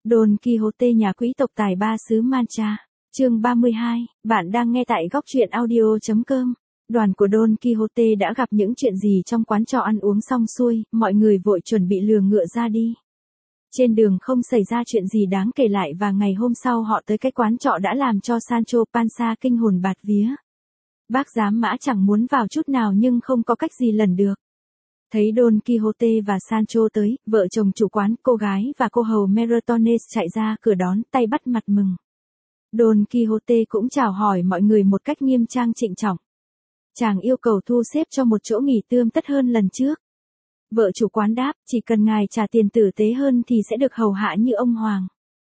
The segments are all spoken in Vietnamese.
Don Quixote nhà quý tộc tài ba xứ Mancha. Chương 32, bạn đang nghe tại góc truyện audio.com. Đoàn của Don Quixote đã gặp những chuyện gì trong quán trọ ăn uống xong xuôi, mọi người vội chuẩn bị lừa ngựa ra đi. Trên đường không xảy ra chuyện gì đáng kể lại và ngày hôm sau họ tới cái quán trọ đã làm cho Sancho Panza kinh hồn bạt vía. Bác giám mã chẳng muốn vào chút nào nhưng không có cách gì lần được. Thấy Don Quixote và Sancho tới, vợ chồng chủ quán, cô gái và cô hầu Mertones chạy ra cửa đón, tay bắt mặt mừng. Don Quixote cũng chào hỏi mọi người một cách nghiêm trang trịnh trọng. Chàng yêu cầu thu xếp cho một chỗ nghỉ tươm tất hơn lần trước. Vợ chủ quán đáp, chỉ cần ngài trả tiền tử tế hơn thì sẽ được hầu hạ như ông hoàng.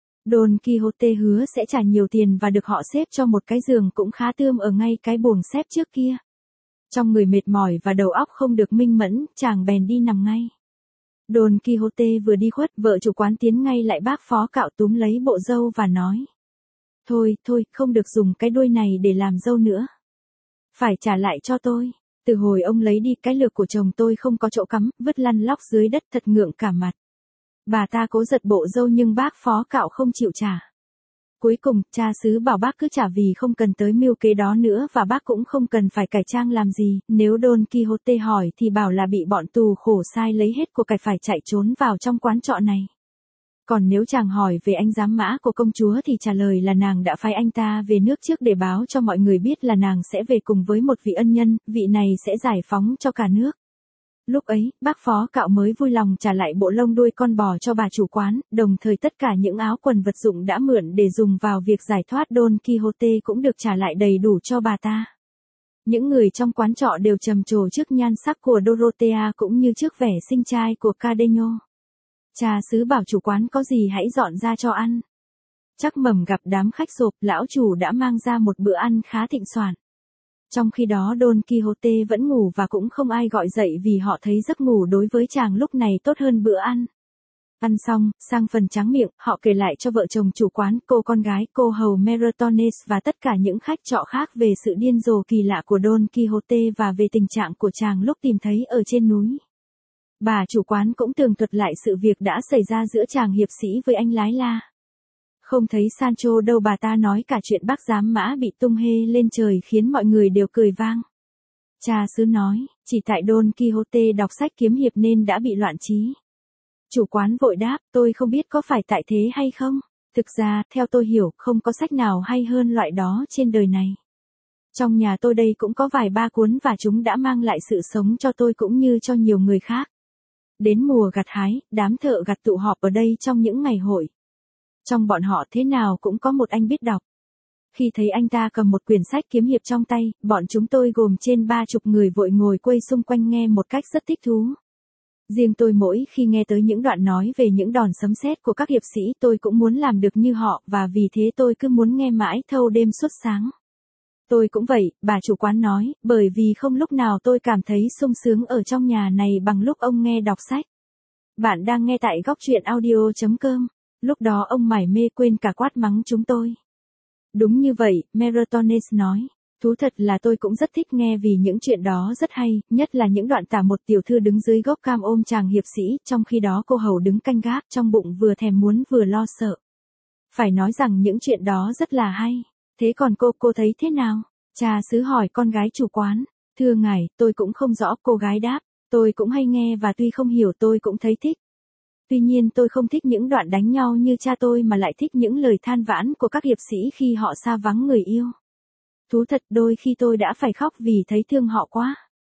Don Quixote hứa sẽ trả nhiều tiền và được họ xếp cho một cái giường cũng khá tươm ở ngay cái buồng xếp trước kia. Trong người mệt mỏi và đầu óc không được minh mẫn, chàng bèn đi nằm ngay. Don Quixote vừa đi khuất, vợ chủ quán tiến ngay lại bác phó cạo túm lấy bộ râu và nói. Thôi, không được dùng cái đuôi này để làm râu nữa. Phải trả lại cho tôi. Từ hồi ông lấy đi cái lược của chồng tôi không có chỗ cắm, vứt lăn lóc dưới đất thật ngượng cả mặt. Bà ta cố giật bộ râu nhưng bác phó cạo không chịu trả. Cuối cùng, cha xứ bảo bác cứ trả vì không cần tới mưu kế đó nữa và bác cũng không cần phải cải trang làm gì, nếu Don Quixote hỏi thì bảo là bị bọn tù khổ sai lấy hết của cải phải chạy trốn vào trong quán trọ này. Còn nếu chàng hỏi về anh giám mã của công chúa thì trả lời là nàng đã phái anh ta về nước trước để báo cho mọi người biết là nàng sẽ về cùng với một vị ân nhân, vị này sẽ giải phóng cho cả nước. Lúc ấy, bác phó cạo mới vui lòng trả lại bộ lông đuôi con bò cho bà chủ quán, đồng thời tất cả những áo quần vật dụng đã mượn để dùng vào việc giải thoát Don Quixote cũng được trả lại đầy đủ cho bà ta. Những người trong quán trọ đều trầm trồ trước nhan sắc của Dorothea cũng như trước vẻ xinh trai của Cardenio. Cha xứ bảo chủ quán có gì hãy dọn ra cho ăn. Chắc mầm gặp đám khách sộp, lão chủ đã mang ra một bữa ăn khá thịnh soạn. Trong khi đó Don Quixote vẫn ngủ và cũng không ai gọi dậy vì họ thấy giấc ngủ đối với chàng lúc này tốt hơn bữa ăn. Ăn xong, sang phần tráng miệng, họ kể lại cho vợ chồng chủ quán, cô con gái, cô hầu Mertones và tất cả những khách trọ khác về sự điên rồ kỳ lạ của Don Quixote và về tình trạng của chàng lúc tìm thấy ở trên núi. Bà chủ quán cũng tường thuật lại sự việc đã xảy ra giữa chàng hiệp sĩ với anh lái la. Không thấy Sancho đâu, bà ta nói cả chuyện bác giám mã bị tung hê lên trời khiến mọi người đều cười vang. Cha xứ nói, chỉ tại Don Quixote đọc sách kiếm hiệp nên đã bị loạn trí. Chủ quán vội đáp, tôi không biết có phải tại thế hay không. Thực ra, theo tôi hiểu, không có sách nào hay hơn loại đó trên đời này. Trong nhà tôi đây cũng có vài ba cuốn và chúng đã mang lại sự sống cho tôi cũng như cho nhiều người khác. Đến mùa gặt hái, đám thợ gặt tụ họp ở đây trong những ngày hội. Trong bọn họ thế nào cũng có một anh biết đọc. Khi thấy anh ta cầm một quyển sách kiếm hiệp trong tay, bọn chúng tôi gồm trên 30 người vội ngồi quây xung quanh nghe một cách rất thích thú. Riêng tôi mỗi khi nghe tới những đoạn nói về những đòn sấm sét của các hiệp sĩ tôi cũng muốn làm được như họ và vì thế tôi cứ muốn nghe mãi thâu đêm suốt sáng. Tôi cũng vậy, bà chủ quán nói, bởi vì không lúc nào tôi cảm thấy sung sướng ở trong nhà này bằng lúc ông nghe đọc sách. Bạn đang nghe tại góc truyện audio.com. Lúc đó ông mải mê quên cả quát mắng chúng tôi. Đúng như vậy, Mertones nói. Thú thật là tôi cũng rất thích nghe vì những chuyện đó rất hay, nhất là những đoạn tả một tiểu thư đứng dưới gốc cam ôm chàng hiệp sĩ, trong khi đó cô hầu đứng canh gác trong bụng vừa thèm muốn vừa lo sợ. Phải nói rằng những chuyện đó rất là hay. Thế còn cô thấy thế nào? Cha xứ hỏi con gái chủ quán. Thưa ngài, tôi cũng không rõ, cô gái đáp. Tôi cũng hay nghe và tuy không hiểu tôi cũng thấy thích. Tuy nhiên tôi không thích những đoạn đánh nhau như cha tôi mà lại thích những lời than vãn của các hiệp sĩ khi họ xa vắng người yêu. Thú thật đôi khi tôi đã phải khóc vì thấy thương họ quá.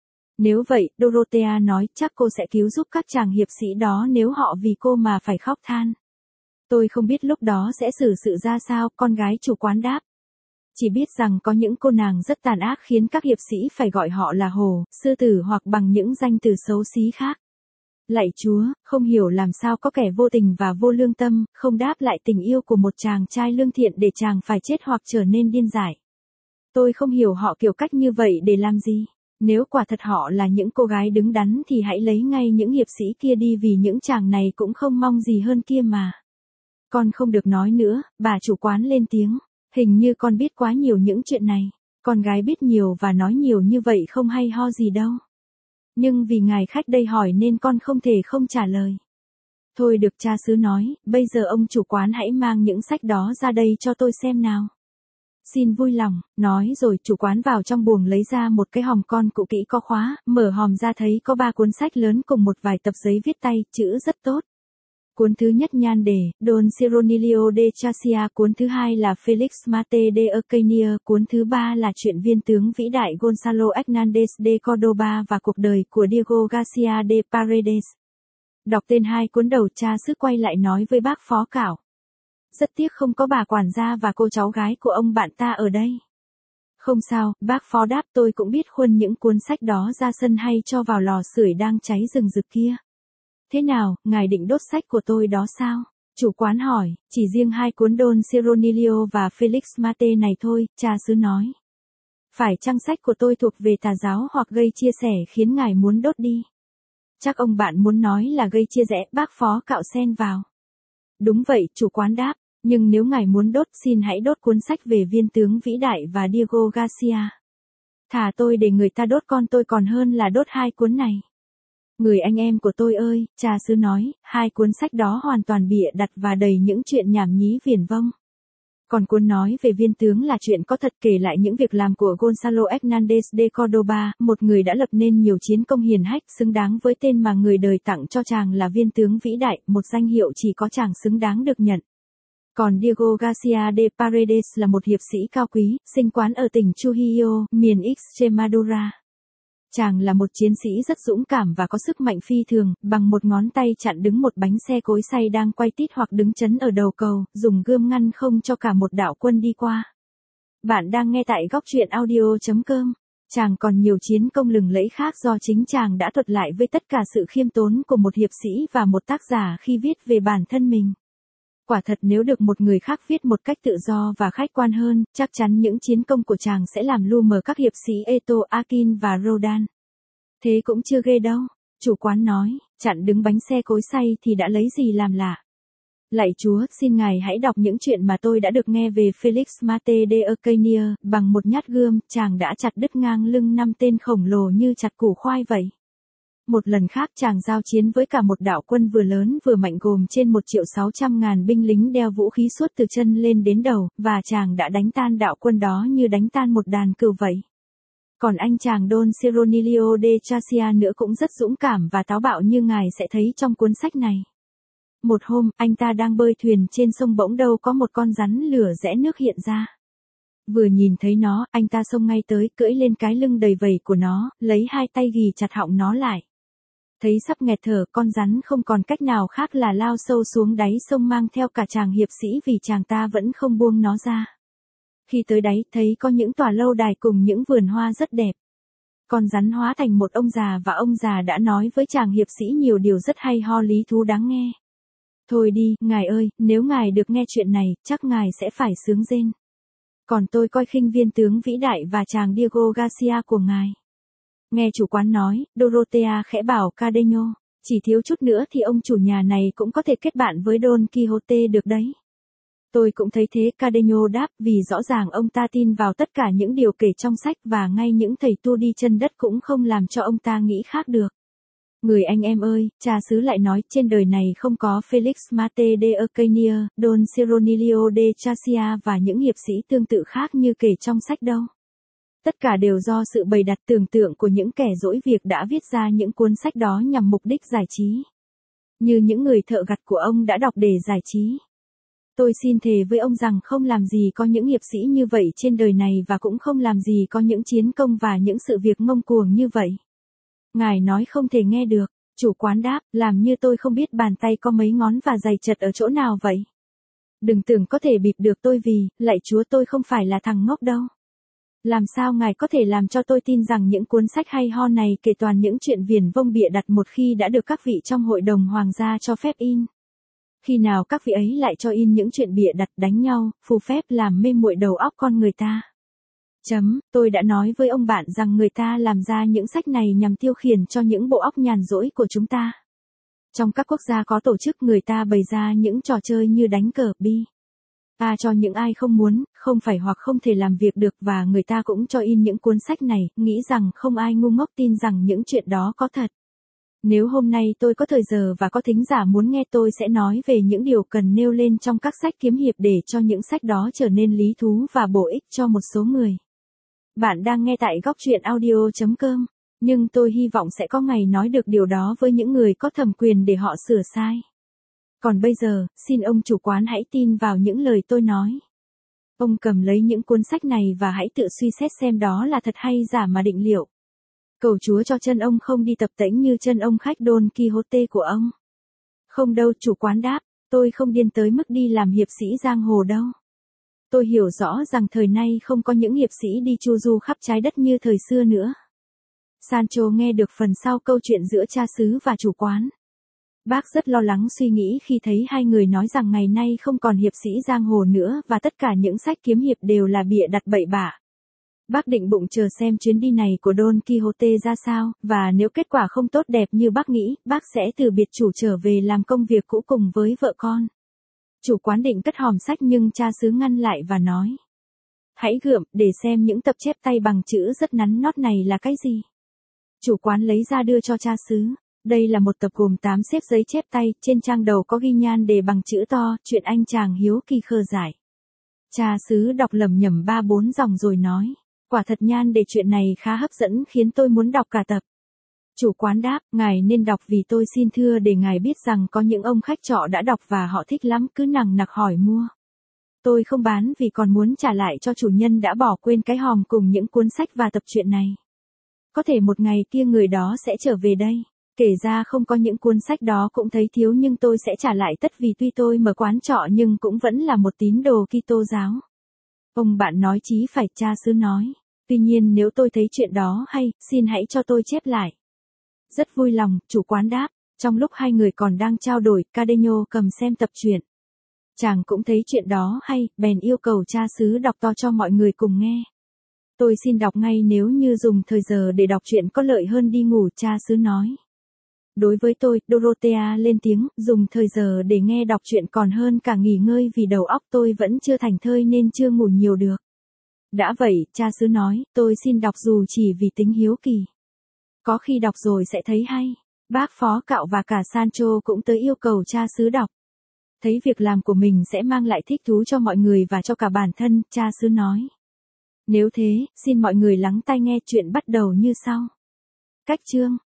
Nếu vậy, Dorothea nói, chắc cô sẽ cứu giúp các chàng hiệp sĩ đó nếu họ vì cô mà phải khóc than. Tôi không biết lúc đó sẽ xử sự ra sao, con gái chủ quán đáp. Chỉ biết rằng có những cô nàng rất tàn ác khiến các hiệp sĩ phải gọi họ là hổ, sư tử hoặc bằng những danh từ xấu xí khác. Lạy Chúa, không hiểu làm sao có kẻ vô tình và vô lương tâm, không đáp lại tình yêu của một chàng trai lương thiện để chàng phải chết hoặc trở nên điên dại. Tôi không hiểu họ kiểu cách như vậy để làm gì. Nếu quả thật họ là những cô gái đứng đắn thì hãy lấy ngay những hiệp sĩ kia đi vì những chàng này cũng không mong gì hơn kia mà. Con không được nói nữa, bà chủ quán lên tiếng. Hình như con biết quá nhiều những chuyện này. Con gái biết nhiều và nói nhiều như vậy không hay ho gì đâu. Nhưng vì ngài khách đây hỏi nên con không thể không trả lời. Thôi được, cha xứ nói, bây giờ ông chủ quán hãy mang những sách đó ra đây cho tôi xem nào. Xin vui lòng, nói rồi chủ quán vào trong buồng lấy ra một cái hòm con cũ kỹ có khóa, mở hòm ra thấy có 3 cuốn sách lớn cùng một vài tập giấy viết tay, chữ rất tốt. Cuốn thứ nhất nhan đề, Don Cironilio de Chasia, cuốn thứ hai là Felix Mate de Ocaña, cuốn thứ ba là Chuyện viên tướng vĩ đại Gonzalo Hernández de Córdoba và cuộc đời của Diego Garcia de Paredes. Đọc tên 2 cuốn đầu, cha xứ quay lại nói với bác phó cảo. Rất tiếc không có bà quản gia và cô cháu gái của ông bạn ta ở đây. Không sao, bác phó đáp, tôi cũng biết khuân những cuốn sách đó ra sân hay cho vào lò sưởi đang cháy rừng rực kia. Thế nào, ngài định đốt sách của tôi đó sao? Chủ quán hỏi, chỉ riêng 2 cuốn Don Cironilio và Felix Mate này thôi, cha xứ nói. Phải chăng sách của tôi thuộc về tà giáo hoặc gây chia sẻ khiến ngài muốn đốt đi? Chắc ông bạn muốn nói là gây chia rẽ, bác phó cạo xen vào. Đúng vậy, chủ quán đáp, nhưng nếu ngài muốn đốt xin hãy đốt cuốn sách về viên tướng vĩ đại và Diego Garcia. Thà tôi để người ta đốt con tôi còn hơn là đốt 2 cuốn này. Người anh em của tôi ơi, cha xứ nói, 2 cuốn sách đó hoàn toàn bịa đặt và đầy những chuyện nhảm nhí viển vông. Còn cuốn nói về viên tướng là chuyện có thật, kể lại những việc làm của Gonzalo Hernández de Córdoba, một người đã lập nên nhiều chiến công hiển hách, xứng đáng với tên mà người đời tặng cho chàng là viên tướng vĩ đại, một danh hiệu chỉ có chàng xứng đáng được nhận. Còn Diego Garcia de Paredes là một hiệp sĩ cao quý, sinh quán ở tỉnh Trujillo, miền Extremadura. Chàng là một chiến sĩ rất dũng cảm và có sức mạnh phi thường, bằng một ngón tay chặn đứng một bánh xe cối xay đang quay tít hoặc đứng chấn ở đầu cầu, dùng gươm ngăn không cho cả một đạo quân đi qua. Bạn đang nghe tại góc truyện audio.com. Chàng còn nhiều chiến công lừng lẫy khác do chính chàng đã thuật lại với tất cả sự khiêm tốn của một hiệp sĩ và một tác giả khi viết về bản thân mình. Quả thật nếu được một người khác viết một cách tự do và khách quan hơn, chắc chắn những chiến công của chàng sẽ làm lu mờ các hiệp sĩ Eto Akin và Rodan. Thế cũng chưa ghê đâu, chủ quán nói, chặn đứng bánh xe cối xay thì đã lấy gì làm lạ. Lạy Chúa, xin Ngài hãy đọc những chuyện mà tôi đã được nghe về Felix Mate de Ocaña, bằng một nhát gươm, chàng đã chặt đứt ngang lưng 5 tên khổng lồ như chặt củ khoai vậy. Một lần khác chàng giao chiến với cả một đạo quân vừa lớn vừa mạnh gồm trên 1.600.000 binh lính đeo vũ khí suốt từ chân lên đến đầu, và chàng đã đánh tan đạo quân đó như đánh tan một đàn cừu vậy. Còn anh chàng Don Cironilio de Chasia nữa cũng rất dũng cảm và táo bạo như ngài sẽ thấy trong cuốn sách này. Một hôm, anh ta đang bơi thuyền trên sông, bỗng đâu có một con rắn lửa rẽ nước hiện ra. Vừa nhìn thấy nó, anh ta xông ngay tới, cưỡi lên cái lưng đầy vảy của nó, lấy 2 tay ghì chặt họng nó lại. Thấy sắp nghẹt thở, con rắn không còn cách nào khác là lao sâu xuống đáy sông mang theo cả chàng hiệp sĩ vì chàng ta vẫn không buông nó ra. Khi tới đáy, thấy có những tòa lâu đài cùng những vườn hoa rất đẹp. Con rắn hóa thành một ông già và ông già đã nói với chàng hiệp sĩ nhiều điều rất hay ho lý thú đáng nghe. Thôi đi, ngài ơi, nếu ngài được nghe chuyện này, chắc ngài sẽ phải sướng rên. Còn tôi coi khinh viên tướng vĩ đại và chàng Diego Garcia của ngài. Nghe chủ quán nói, Dorothea khẽ bảo Cardenio, chỉ thiếu chút nữa thì ông chủ nhà này cũng có thể kết bạn với Don Quixote được đấy. Tôi cũng thấy thế, Cardenio đáp, vì rõ ràng ông ta tin vào tất cả những điều kể trong sách và ngay những thầy tu đi chân đất cũng không làm cho ông ta nghĩ khác được. Người anh em ơi, cha xứ lại nói, trên đời này không có Felix Mate de Ocaña, Don Cironilio de Chasia và những hiệp sĩ tương tự khác như kể trong sách đâu. Tất cả đều do sự bày đặt tưởng tượng của những kẻ dỗi việc đã viết ra những cuốn sách đó nhằm mục đích giải trí. Như những người thợ gặt của ông đã đọc để giải trí. Tôi xin thề với ông rằng không làm gì có những hiệp sĩ như vậy trên đời này và cũng không làm gì có những chiến công và những sự việc ngông cuồng như vậy. Ngài nói không thể nghe được, chủ quán đáp, làm như tôi không biết bàn tay có mấy ngón và giày chật ở chỗ nào vậy. Đừng tưởng có thể bịp được tôi vì, lạy Chúa, tôi không phải là thằng ngốc đâu. Làm sao ngài có thể làm cho tôi tin rằng những cuốn sách hay ho này kể toàn những chuyện viển vông bịa đặt một khi đã được các vị trong hội đồng hoàng gia cho phép in? Khi nào các vị ấy lại cho in những chuyện bịa đặt đánh nhau, phù phép làm mê muội đầu óc con người ta? Tôi đã nói với ông bạn rằng người ta làm ra những sách này nhằm tiêu khiển cho những bộ óc nhàn rỗi của chúng ta. Trong các quốc gia có tổ chức người ta bày ra những trò chơi như đánh cờ, bi. Cho những ai không muốn, không phải hoặc không thể làm việc được và người ta cũng cho in những cuốn sách này, nghĩ rằng không ai ngu ngốc tin rằng những chuyện đó có thật. Nếu hôm nay tôi có thời giờ và có thính giả muốn nghe tôi sẽ nói về những điều cần nêu lên trong các sách kiếm hiệp để cho những sách đó trở nên lý thú và bổ ích cho một số người. Bạn đang nghe tại góc truyện audio.com, nhưng tôi hy vọng sẽ có ngày nói được điều đó với những người có thẩm quyền để họ sửa sai. Còn bây giờ, xin ông chủ quán hãy tin vào những lời tôi nói. Ông cầm lấy những cuốn sách này và hãy tự suy xét xem đó là thật hay giả mà định liệu. Cầu Chúa cho chân ông không đi tập tễnh như chân ông khách Don Quixote của ông. Không đâu, chủ quán đáp, tôi không điên tới mức đi làm hiệp sĩ giang hồ đâu. Tôi hiểu rõ rằng thời nay không có những hiệp sĩ đi chu du khắp trái đất như thời xưa nữa. Sancho nghe được phần sau câu chuyện giữa cha xứ và chủ quán. Bác rất lo lắng suy nghĩ khi thấy hai người nói rằng ngày nay không còn hiệp sĩ giang hồ nữa và tất cả những sách kiếm hiệp đều là bịa đặt bậy bạ. Bác định bụng chờ xem chuyến đi này của Don Quixote ra sao, và nếu kết quả không tốt đẹp như bác nghĩ, bác sẽ từ biệt chủ trở về làm công việc cũ cùng với vợ con. Chủ quán định cất hòm sách nhưng cha xứ ngăn lại và nói. Hãy gượm, để xem những tập chép tay bằng chữ rất nắn nót này là cái gì. Chủ quán lấy ra đưa cho cha xứ. Đây là một tập gồm 8 xếp giấy chép tay, trên trang đầu có ghi nhan đề bằng chữ to, chuyện anh chàng hiếu kỳ khờ giải. Cha xứ đọc lẩm nhẩm 3-4 dòng rồi nói. Quả thật nhan đề chuyện này khá hấp dẫn khiến tôi muốn đọc cả tập. Chủ quán đáp, ngài nên đọc vì tôi xin thưa để ngài biết rằng có những ông khách trọ đã đọc và họ thích lắm cứ nằng nặc hỏi mua. Tôi không bán vì còn muốn trả lại cho chủ nhân đã bỏ quên cái hòm cùng những cuốn sách và tập truyện này. Có thể một ngày kia người đó sẽ trở về đây. Kể ra không có những cuốn sách đó cũng thấy thiếu nhưng tôi sẽ trả lại tất vì tuy tôi mở quán trọ nhưng cũng vẫn là một tín đồ Kitô giáo. Ông bạn nói chí phải, cha xứ nói. Tuy nhiên nếu tôi thấy chuyện đó hay, xin hãy cho tôi chép lại. Rất vui lòng, chủ quán đáp. Trong lúc hai người còn đang trao đổi, Cardenio cầm xem tập truyện. Chàng cũng thấy chuyện đó hay, bèn yêu cầu cha xứ đọc to cho mọi người cùng nghe. Tôi xin đọc ngay nếu như dùng thời giờ để đọc truyện có lợi hơn đi ngủ, cha xứ nói. Đối với tôi, Dorothea lên tiếng, dùng thời giờ để nghe đọc truyện còn hơn cả nghỉ ngơi vì đầu óc tôi vẫn chưa thành thơi nên chưa ngủ nhiều được. Đã vậy, cha xứ nói, tôi xin đọc dù chỉ vì tính hiếu kỳ. Có khi đọc rồi sẽ thấy hay. Bác Phó Cạo và cả Sancho cũng tới yêu cầu cha xứ đọc. Thấy việc làm của mình sẽ mang lại thích thú cho mọi người và cho cả bản thân, cha xứ nói. Nếu thế, xin mọi người lắng tai nghe chuyện bắt đầu như sau. Cách chương